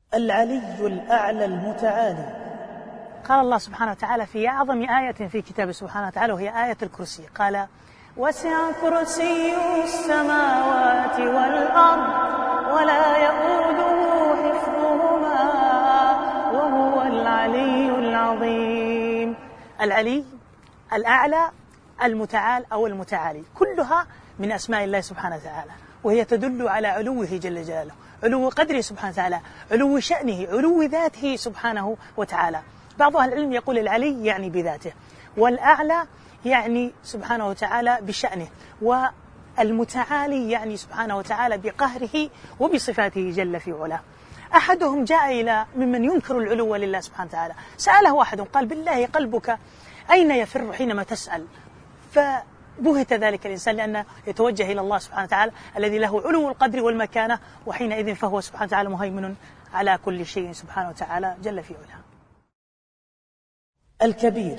العلي الأعلى المتعالي. قال الله سبحانه وتعالى في أعظم آية في كتابه سبحانه وتعالى وهي آية الكرسي، قال: وسع كرسيه السماوات والأرض ولا يؤوده حفظهما وهو العلي العظيم. العلي، الأعلى، المتعال أو المتعالي، كلها من أسماء الله سبحانه وتعالى، وهي تدل على علوه جل جلاله، علو قدره سبحانه وتعالى، علو شأنه، علو ذاته سبحانه وتعالى. بعض أهل العلم يقول العلي يعني بذاته، والأعلى يعني سبحانه وتعالى بشأنه، والمتعالي يعني سبحانه وتعالى بقهره وبصفاته جل في علاه. أحدهم جاء إلى ممن ينكر العلو لله سبحانه وتعالى، سأله واحد قال: بالله قلبك أين يفر حينما تسأل؟ فبهت ذلك الإنسان لأنه يتوجه إلى الله سبحانه وتعالى الذي له علو القدر والمكانة، وحينئذ فهو سبحانه وتعالى مهيمن على كل شيء سبحانه وتعالى جل في علاه. الكبير.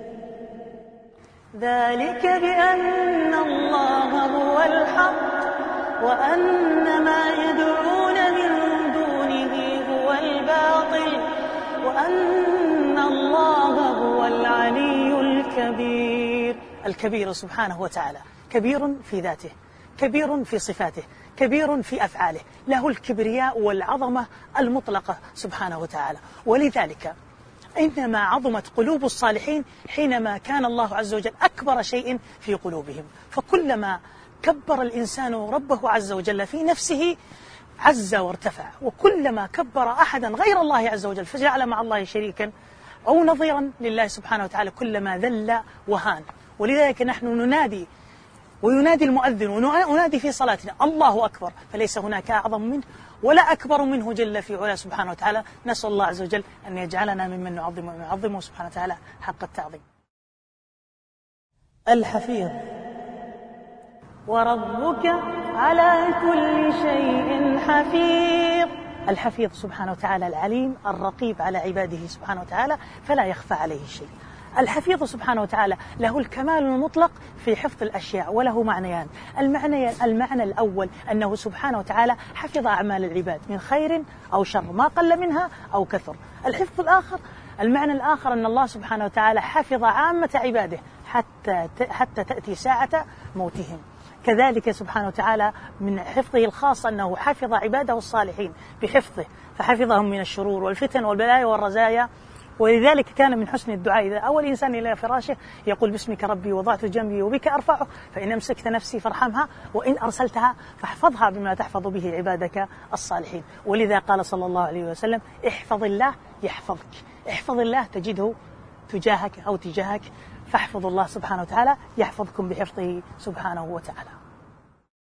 ذلك بأن الله هو الحق وأن ما يدعون من دونه هو الباطل وأن الله هو العلي الكبير. الكبير سبحانه وتعالى كبير في ذاته، كبير في صفاته، كبير في أفعاله، له الكبرياء والعظمة المطلقة سبحانه وتعالى. ولذلك إنما عظمت قلوب الصالحين حينما كان الله عز وجل أكبر شيء في قلوبهم، فكلما كبر الإنسان ربه عز وجل في نفسه عز وارتفع، وكلما كبر أحدا غير الله عز وجل فجعل مع الله شريكا أو نظيرا لله سبحانه وتعالى كلما ذل وهان. ولذلك نحن ننادي وينادي المؤذن وننادي في صلاتنا: الله أكبر، فليس هناك أعظم منه ولا أكبر منه جل في علاه سبحانه وتعالى. نسأل الله عز وجل أن يجعلنا ممن نعظمه سبحانه وتعالى حق التعظيم. الحفيظ. وربك على كل شيء حفيظ. الحفيظ سبحانه وتعالى العليم الرقيب على عباده سبحانه وتعالى فلا يخفى عليه شيء. الحفيظ سبحانه وتعالى له الكمال المطلق في حفظ الأشياء، وله معنيان. المعنى الأول أنه سبحانه وتعالى حفظ أعمال العباد من خير أو شر، ما قل منها أو كثر. الحفظ الآخر، المعنى الآخر، أن الله سبحانه وتعالى حفظ عامة عباده حتى تأتي ساعة موتهم. كذلك سبحانه وتعالى من حفظه الخاص أنه حفظ عباده الصالحين بحفظه، فحفظهم من الشرور والفتن والبلايا والرزايا. ولذلك كان من حسن الدعاء إذا أول إنسان إلى فراشه يقول: باسمك ربي وضعت جنبي وبك أرفعه، فإن أمسكت نفسي فارحمها وإن أرسلتها فاحفظها بما تحفظ به عبادك الصالحين. ولذا قال صلى الله عليه وسلم: احفظ الله يحفظك، احفظ الله تجده تجاهك أو تجاهك، فاحفظوا الله سبحانه وتعالى يحفظكم بحفظه سبحانه وتعالى.